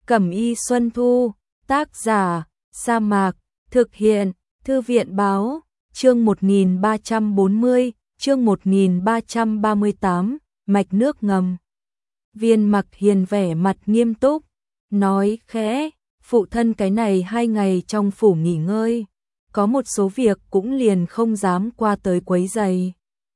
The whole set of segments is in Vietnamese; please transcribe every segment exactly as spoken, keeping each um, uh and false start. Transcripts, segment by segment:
Cẩm y Xuân Thu, tác giả, Sa Mạc, thực hiện, Thư viện báo, chương một nghìn ba trăm bốn mươi, chương một nghìn ba trăm ba mươi tám, mạch nước ngầm. Viên Mặc Hiền vẻ mặt nghiêm túc, nói khẽ, phụ thân cái này hai ngày trong phủ nghỉ ngơi, có một số việc cũng liền không dám qua tới quấy rầy.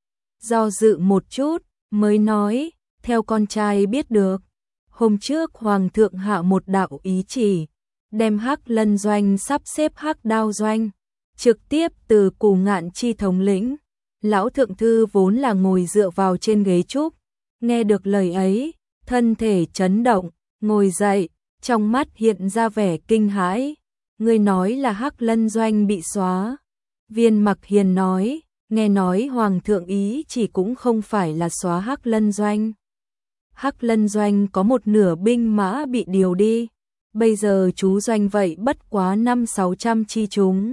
Do dự một chút, mới nói, theo con trai biết được, hôm trước Hoàng thượng hạ một đạo ý chỉ, đem Hắc Lân Doanh sắp xếp Hắc Đao Doanh, trực tiếp từ Cù Ngạn Chi thống lĩnh. Lão thượng thư vốn là ngồi dựa vào trên ghế trúc, nghe được lời ấy, thân thể chấn động, ngồi dậy, trong mắt hiện ra vẻ kinh hãi. Ngươi nói là Hắc Lân Doanh bị xóa. Viên Mặc Hiền nói, nghe nói Hoàng thượng ý chỉ cũng không phải là xóa Hắc Lân Doanh. Hắc Lân Doanh có một nửa binh mã bị điều đi, bây giờ chú doanh vậy bất quá năm sáu trăm chi chúng.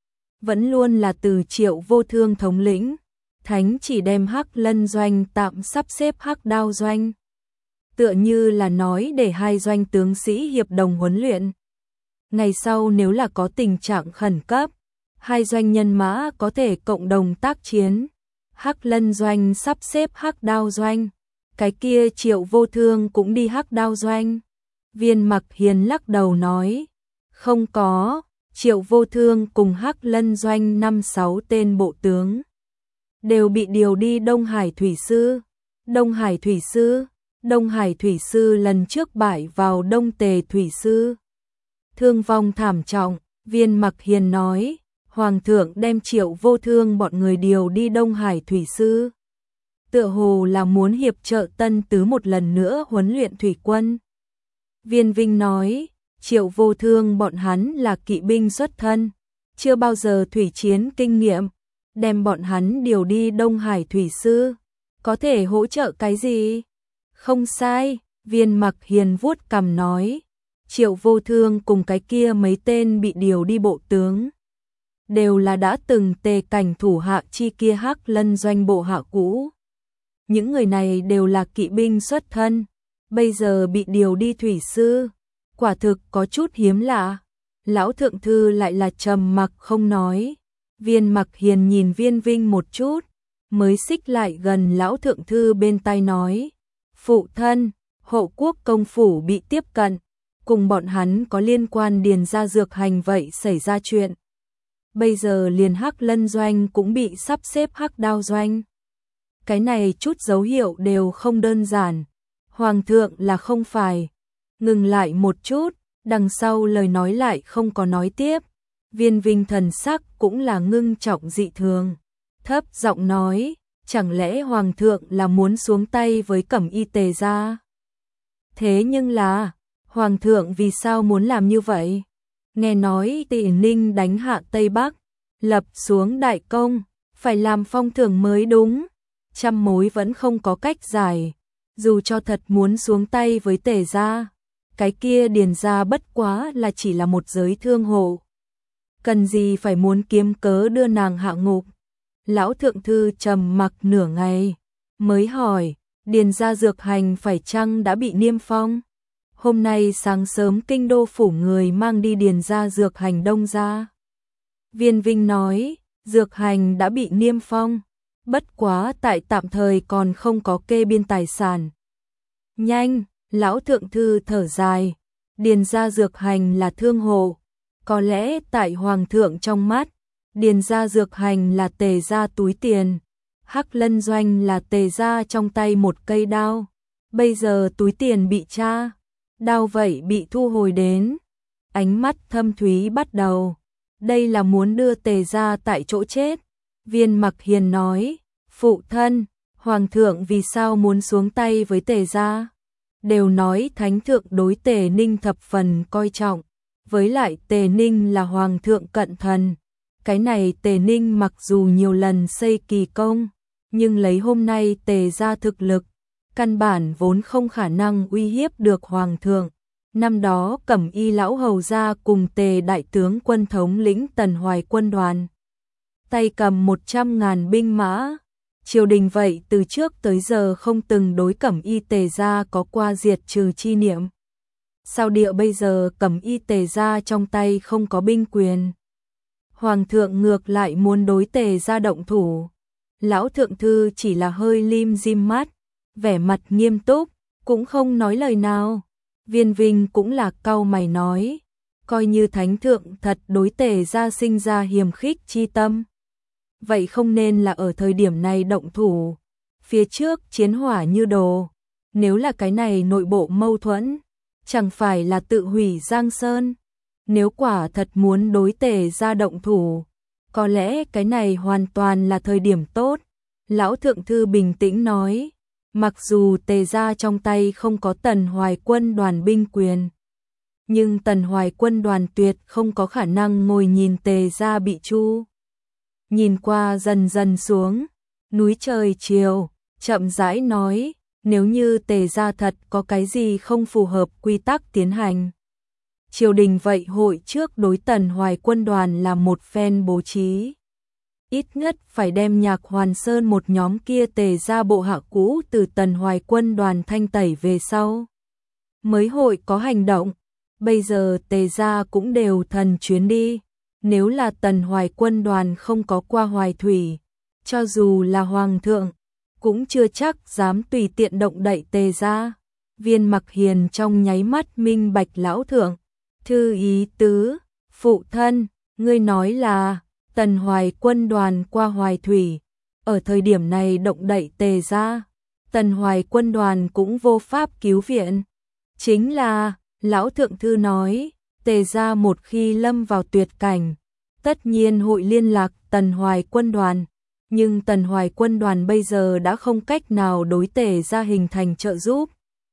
Vẫn luôn là từ Triệu Vô Thương thống lĩnh, thánh chỉ đem Hắc Lân Doanh tạm sắp xếp Hắc Đao Doanh. Tựa như là nói để hai doanh tướng sĩ hiệp đồng huấn luyện. Ngày sau nếu là có tình trạng khẩn cấp, hai doanh nhân mã có thể cộng đồng tác chiến. Hắc Lân Doanh sắp xếp Hắc Đao Doanh, cái kia Triệu Vô Thương cũng đi Hắc Đao Doanh. Viên Mặc Hiền lắc đầu nói, không có, Triệu Vô Thương cùng Hắc Lân Doanh năm sáu tên bộ tướng đều bị điều đi Đông Hải Thủy Sư. Đông Hải Thủy Sư, Đông Hải Thủy Sư lần trước bại vào Đông Tề Thủy Sư, thương vong thảm trọng. Viên Mặc Hiền nói, Hoàng thượng đem Triệu Vô Thương bọn người điều đi Đông Hải Thủy Sư, tựa hồ là muốn hiệp trợ Tân Tứ một lần nữa huấn luyện thủy quân. Viên Vinh nói, Triệu Vô Thương bọn hắn là kỵ binh xuất thân, chưa bao giờ thủy chiến kinh nghiệm, đem bọn hắn điều đi Đông Hải Thủy Sư, có thể hỗ trợ cái gì? Không sai, Viên Mặc Hiền vuốt cằm nói, Triệu Vô Thương cùng cái kia mấy tên bị điều đi bộ tướng, đều là đã từng Tề Cảnh thủ hạ chi kia Hắc Lân Doanh bộ hạ cũ. Những người này đều là kỵ binh xuất thân, bây giờ bị điều đi Thủy Sư, quả thực có chút hiếm lạ. Lão thượng thư lại là trầm mặc không nói. Viên Mặc Hiền nhìn Viên Vinh một chút, mới xích lại gần lão thượng thư bên tai nói, phụ thân, Hộ Quốc công phủ bị tiếp cận, cùng bọn hắn có liên quan Điền gia dược hành vậy xảy ra chuyện. Bây giờ liền Hắc Lân Doanh cũng bị sắp xếp Hắc Đao Doanh. Cái này chút dấu hiệu đều không đơn giản. Hoàng thượng là không phải. Ngừng lại một chút, đằng sau lời nói lại không có nói tiếp. Viên Vinh thần sắc cũng là ngưng trọng dị thường. Thấp giọng nói, chẳng lẽ Hoàng thượng là muốn xuống tay với Cẩm y Tề gia? Thế nhưng là, Hoàng thượng vì sao muốn làm như vậy? Nghe nói Tề Ninh đánh hạ Tây Bắc, lập xuống đại công, phải làm phong thưởng mới đúng. Trăm mối vẫn không có cách giải, dù cho thật muốn xuống tay với Tề gia, cái kia Điền gia bất quá là chỉ là một giới thương hộ, cần gì phải muốn kiếm cớ đưa nàng hạ ngục. Lão thượng thư trầm mặc nửa ngày, mới hỏi, Điền gia dược hành phải chăng đã bị niêm phong? Hôm nay sáng sớm kinh đô phủ người mang đi Điền gia dược hành Đông gia. Viên Vinh nói, dược hành đã bị niêm phong, bất quá tại tạm thời còn không có kê biên tài sản. Nhanh, lão thượng thư thở dài, Điền gia dược hành là thương hộ, có lẽ tại Hoàng thượng trong mắt, Điền gia dược hành là Tề gia túi tiền, Hắc Lân Doanh là Tề gia trong tay một cây đao. Bây giờ túi tiền bị tra, đao vậy bị thu hồi đến. Ánh mắt thâm thúy bắt đầu, đây là muốn đưa Tề gia tại chỗ chết. Viên Mặc Hiền nói, phụ thân, Hoàng thượng vì sao muốn xuống tay với Tề gia? Đều nói Thánh thượng đối Tề Ninh thập phần coi trọng, với lại Tề Ninh là Hoàng thượng cận thần. Cái này Tề Ninh mặc dù nhiều lần xây kỳ công, nhưng lấy hôm nay Tề gia thực lực, căn bản vốn không khả năng uy hiếp được Hoàng thượng. Năm đó Cẩm y lão hầu gia cùng Tề đại tướng quân thống lĩnh Tần Hoài quân đoàn, tay cầm một trăm ngàn binh mã. Triều đình vậy từ trước tới giờ không từng đối Cẩm y Tề gia có qua diệt trừ chi niệm. sao địa bây giờ Cẩm Y Tề gia trong tay không có binh quyền. Hoàng thượng ngược lại muốn đối Tề gia động thủ. Lão thượng thư chỉ là hơi lim dim mắt, vẻ mặt nghiêm túc, cũng không nói lời nào. Viên Vinh cũng là cau mày nói, coi như thánh thượng thật đối Tề gia sinh ra hiềm khích chi tâm. Vậy không nên là ở thời điểm này động thủ, phía trước chiến hỏa như đồ, nếu là cái này nội bộ mâu thuẫn, chẳng phải là tự hủy Giang Sơn. Nếu quả thật muốn đối Tề gia động thủ, có lẽ cái này hoàn toàn là thời điểm tốt. Lão thượng thư bình tĩnh nói, mặc dù Tề gia trong tay không có Tần Hoài quân đoàn binh quyền, nhưng Tần Hoài quân đoàn tuyệt không có khả năng ngồi nhìn Tề gia bị chu. Nhìn qua dần dần xuống, núi trời chiều, chậm rãi nói, nếu như Tề gia thật có cái gì không phù hợp quy tắc tiến hành, triều đình vậy hội trước đối Tần Hoài quân đoàn là một phen bố trí. Ít nhất phải đem Nhạc Hoàn Sơn một nhóm kia Tề gia bộ hạ cũ từ Tần Hoài quân đoàn thanh tẩy về sau, mới hội có hành động. Bây giờ Tề gia cũng đều thần chuyến đi, nếu là Tần Hoài quân đoàn không có qua Hoài Thủy, cho dù là Hoàng thượng, cũng chưa chắc dám tùy tiện động đậy Tề gia. Viên Mặc Hiền trong nháy mắt minh bạch lão thượng thư ý tứ, phụ thân, ngươi nói là Tần Hoài quân đoàn qua Hoài Thủy, ở thời điểm này động đậy Tề gia, Tần Hoài quân đoàn cũng vô pháp cứu viện. Chính là, lão thượng thư nói, Tề gia một khi lâm vào tuyệt cảnh, tất nhiên hội liên lạc Tần Hoài quân đoàn, nhưng Tần Hoài quân đoàn bây giờ đã không cách nào đối Tề gia hình thành trợ giúp.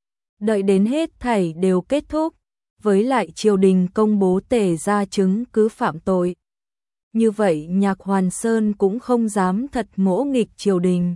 Đợi đến hết thảy đều kết thúc, với lại triều đình công bố Tề gia chứng cứ phạm tội, như vậy Nhạc Hoàn Sơn cũng không dám thật ngỗ nghịch triều đình.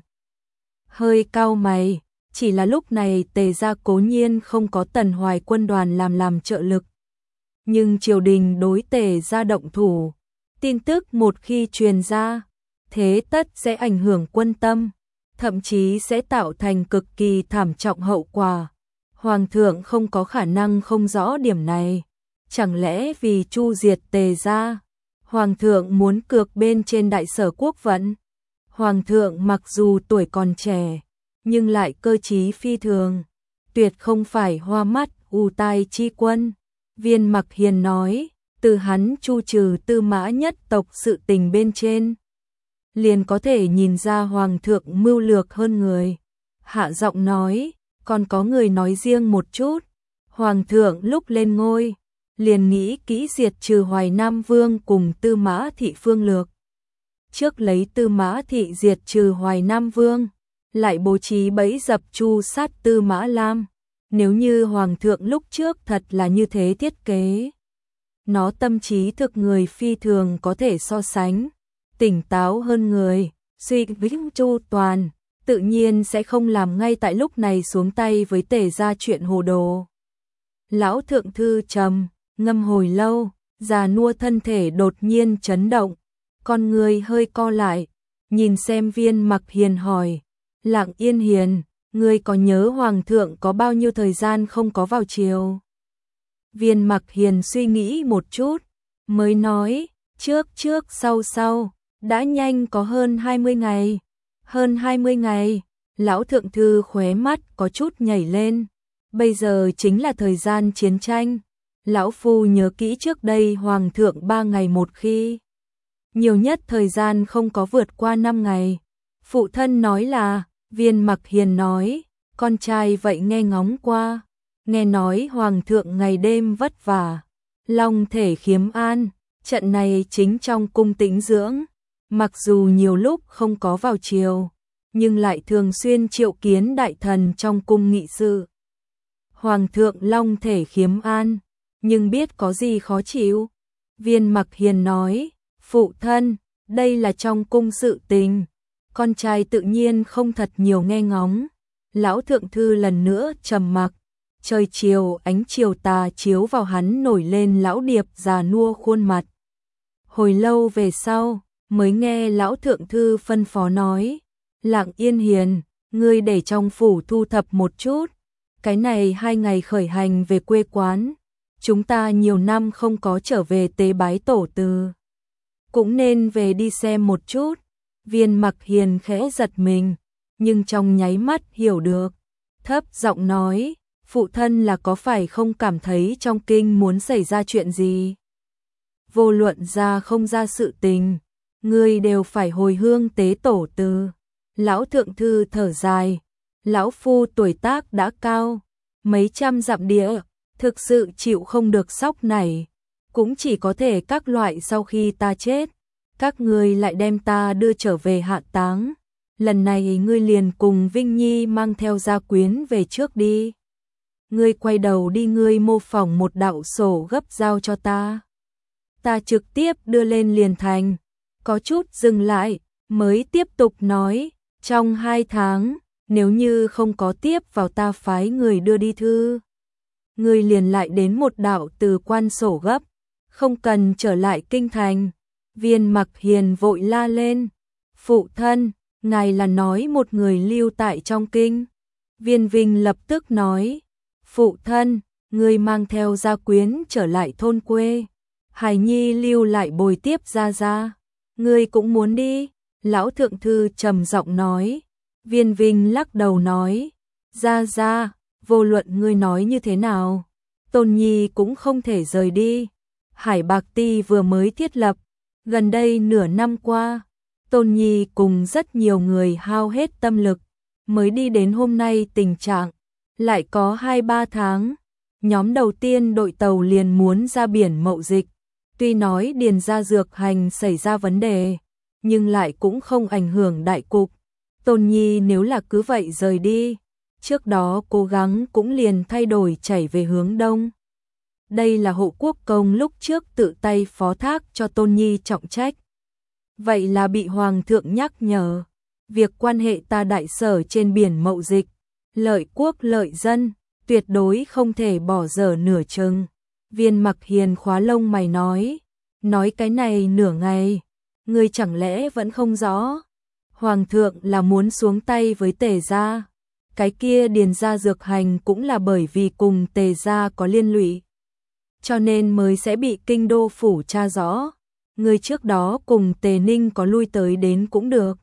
Hơi cau mày, chỉ là lúc này Tề gia cố nhiên không có Tần Hoài quân đoàn làm làm trợ lực, nhưng triều đình đối Tề gia động thủ, tin tức một khi truyền ra, thế tất sẽ ảnh hưởng quân tâm, thậm chí sẽ tạo thành cực kỳ thảm trọng hậu quả. Hoàng thượng không có khả năng không rõ điểm này, chẳng lẽ vì chu diệt Tề gia, Hoàng thượng muốn cược bên trên đại sở quốc vận? Hoàng thượng mặc dù tuổi còn trẻ, nhưng lại cơ trí phi thường, tuyệt không phải hoa mắt u tai chi quân. Viên Mặc Hiền nói, từ hắn chu trừ Tư Mã nhất tộc sự tình bên trên, liền có thể nhìn ra Hoàng thượng mưu lược hơn người. Hạ giọng nói, còn có người nói riêng một chút, Hoàng thượng lúc lên ngôi, liền nghĩ kỹ diệt trừ Hoài Nam Vương cùng Tư Mã Thị phương lược. Trước lấy Tư Mã Thị diệt trừ Hoài Nam Vương, lại bố trí bẫy dập chu sát Tư Mã Lam. Nếu như Hoàng thượng lúc trước thật là như thế thiết kế, nó tâm trí thực người phi thường có thể so sánh, tỉnh táo hơn người, suy vĩnh chu toàn, tự nhiên sẽ không làm ngay tại lúc này xuống tay với Tề gia chuyện hồ đồ. Lão thượng thư trầm ngâm hồi lâu, già nua thân thể đột nhiên chấn động, con người hơi co lại, nhìn xem Viên Mặc Hiền hỏi, Lạng Yên Hiền, ngươi có nhớ Hoàng thượng có bao nhiêu thời gian không có vào triều? Viên Mặc Hiền suy nghĩ một chút, mới nói, trước trước sau sau, đã nhanh có hơn hai mươi ngày. Hơn hai mươi ngày, lão thượng thư khóe mắt có chút nhảy lên, bây giờ chính là thời gian chiến tranh. Lão phu nhớ kỹ trước đây Hoàng thượng ba ngày một khi, nhiều nhất thời gian không có vượt qua năm ngày. Phụ thân nói là, Viên Mặc Hiền nói, con trai vậy nghe ngóng qua, nghe nói Hoàng thượng ngày đêm vất vả, long thể khiếm an, trận này chính trong cung tĩnh dưỡng, mặc dù nhiều lúc không có vào triều, nhưng lại thường xuyên triệu kiến đại thần trong cung nghị sự. Hoàng thượng long thể khiếm an, nhưng biết có gì khó chịu? Viên Mặc Hiền nói, phụ thân, đây là trong cung sự tình, con trai tự nhiên không thật nhiều nghe ngóng. Lão thượng thư lần nữa trầm mặc, trời chiều ánh chiều tà chiếu vào hắn nổi lên lão điệp già nua khuôn mặt. Hồi lâu về sau, mới nghe lão thượng thư phân phó nói, Lạng Yên Hiền, ngươi để trong phủ thu thập một chút, cái này hai ngày khởi hành về quê quán, chúng ta nhiều năm không có trở về tế bái tổ từ. Cũng nên về đi xem một chút. Viên Mặc Hiền khẽ giật mình, nhưng trong nháy mắt hiểu được. Thấp giọng nói, phụ thân là có phải không cảm thấy trong kinh muốn xảy ra chuyện gì? Vô luận ra không ra sự tình, ngươi đều phải hồi hương tế tổ từ. Lão thượng thư thở dài, lão phu tuổi tác đã cao, mấy trăm dặm địa, thực sự chịu không được sóc này, cũng chỉ có thể các loại sau khi ta chết, các ngươi lại đem ta đưa trở về hạ táng. Lần này ngươi liền cùng Vinh Nhi mang theo gia quyến về trước đi. Ngươi quay đầu đi, ngươi mô phỏng một đạo sổ gấp giao cho ta. Ta trực tiếp đưa lên liền thành. Có chút dừng lại, mới tiếp tục nói, trong hai tháng, nếu như không có tiếp vào ta phái người đưa đi thư. Ngươi liền lại đến một đạo từ quan sổ gấp, không cần trở lại kinh thành. Viên Mặc Hiền vội la lên, phụ thân, ngài là nói một người lưu tại trong kinh. Viên Vinh lập tức nói, phụ thân, ngươi mang theo gia quyến trở lại thôn quê. Hải Nhi lưu lại bồi tiếp gia gia. Ngươi cũng muốn đi? Lão thượng thư trầm giọng nói. Viên Vinh lắc đầu nói, gia gia, vô luận ngươi nói như thế nào, Tôn Nhi cũng không thể rời đi. Hải Bạc Ti vừa mới thiết lập, gần đây nửa năm qua, Tôn Nhi cùng rất nhiều người hao hết tâm lực, mới đi đến hôm nay tình trạng, lại có hai ba tháng, nhóm đầu tiên đội tàu liền muốn ra biển mậu dịch, tuy nói điền ra dược hành xảy ra vấn đề, nhưng lại cũng không ảnh hưởng đại cục. Tôn Nhi nếu là cứ vậy rời đi, trước đó cố gắng cũng liền thay đổi chảy về hướng đông. Đây là Hộ Quốc Công lúc trước tự tay phó thác cho Tôn Nhi trọng trách. Vậy là bị Hoàng thượng nhắc nhở, việc quan hệ ta đại sở trên biển mậu dịch, lợi quốc lợi dân, tuyệt đối không thể bỏ dở nửa chừng. Viên Mặc Hiền khóa lông mày nói, nói cái này nửa ngày, ngươi chẳng lẽ vẫn không rõ? Hoàng thượng là muốn xuống tay với Tề gia, cái kia điền gia dược hành cũng là bởi vì cùng Tề gia có liên lụy, cho nên mới sẽ bị kinh đô phủ tra rõ. Người trước đó cùng Tề Ninh có lui tới đến cũng được.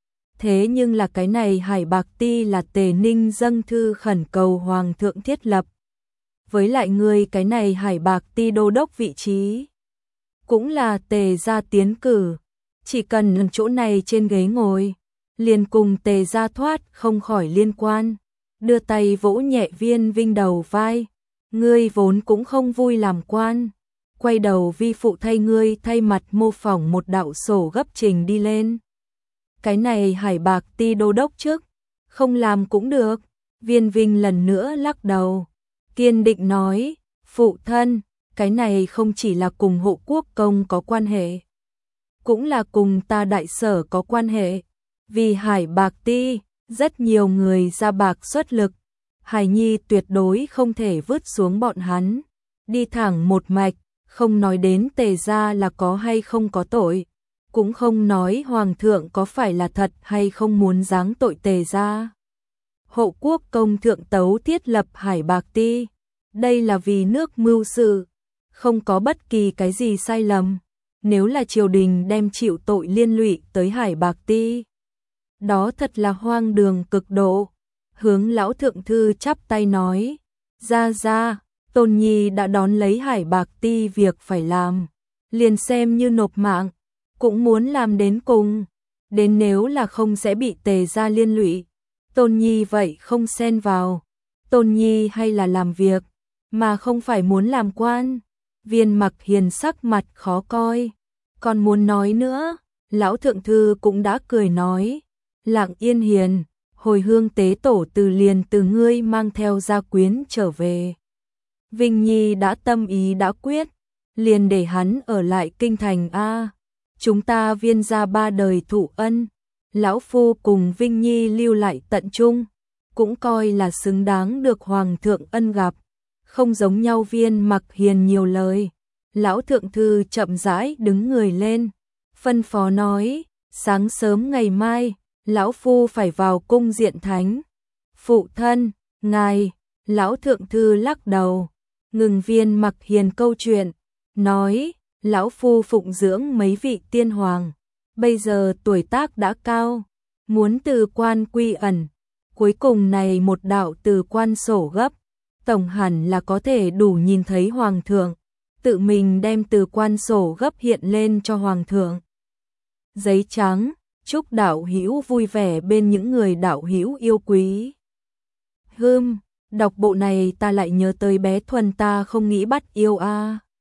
Thế nhưng là cái này Hải Bạc Ti là Tề Ninh dâng thư khẩn cầu Hoàng thượng thiết lập. Với lại người cái này Hải Bạc Ti đô đốc vị trí, cũng là Tề gia tiến cử. Chỉ cần chỗ này trên ghế ngồi, liền cùng Tề gia thoát không khỏi liên quan. Đưa tay vỗ nhẹ Viên Vinh đầu vai. Ngươi vốn cũng không vui làm quan. Quay đầu vi phụ thay ngươi thay mặt mô phỏng một đạo sổ gấp trình đi lên. Cái này Hải Bạc Ti đô đốc trước, không làm cũng được. Viên Vinh lần nữa lắc đầu, kiên định nói, phụ thân, cái này không chỉ là cùng Hộ Quốc Công có quan hệ, cũng là cùng ta đại sở có quan hệ. Vì Hải Bạc Ti, rất nhiều người ra bạc xuất lực, Hải Nhi tuyệt đối không thể vứt xuống bọn hắn, đi thẳng một mạch, không nói đến Tề gia là có hay không có tội, cũng không nói Hoàng thượng có phải là thật hay không muốn giáng tội Tề gia. Hộ Quốc Công thượng tấu thiết lập Hải Bạc Ti, đây là vì nước mưu sự, không có bất kỳ cái gì sai lầm. Nếu là triều đình đem chịu tội liên lụy tới Hải Bạc Ti, đó thật là hoang đường cực độ. Hướng lão thượng thư chắp tay nói, gia gia, Tôn Nhi đã đón lấy Hải Bạc Ti việc phải làm, liền xem như nộp mạng, cũng muốn làm đến cùng, đến nếu là không sẽ bị Tề gia liên lụy, Tôn Nhi vậy không xen vào. Tôn Nhi hay là làm việc, mà không phải muốn làm quan. Viên Mặc Hiền sắc mặt khó coi, còn muốn nói nữa, lão thượng thư cũng đã cười nói, Lặng Yên Hiền, hồi hương tế tổ từ liền từ ngươi mang theo gia quyến trở về. Vinh Nhi đã tâm ý đã quyết, liền để hắn ở lại kinh thành a. Chúng ta Viên gia ba đời thụ ân, lão phu cùng Vinh Nhi lưu lại tận trung, cũng coi là xứng đáng được Hoàng thượng ân gặp. Không giống nhau. Viên Mặc Hiền nhiều lời, lão thượng thư chậm rãi đứng người lên, phân phó nói, sáng sớm ngày mai, lão phu phải vào cung diện thánh. Phụ thân, ngài, Lão thượng thư lắc đầu, ngừng Viên Mặc Hiền câu chuyện, nói, lão phu phụng dưỡng mấy vị tiên hoàng, bây giờ tuổi tác đã cao, muốn từ quan quy ẩn, cuối cùng này một đạo từ quan sổ gấp, tổng hẳn là có thể đủ nhìn thấy hoàng thượng, tự mình đem từ quan sổ gấp hiện lên cho hoàng thượng. Giấy trắng, chúc đạo hữu vui vẻ bên những người đạo hữu yêu quý. Hưm, đọc bộ này ta lại nhớ tới bé Thuần ta không nghĩ bắt yêu a. À.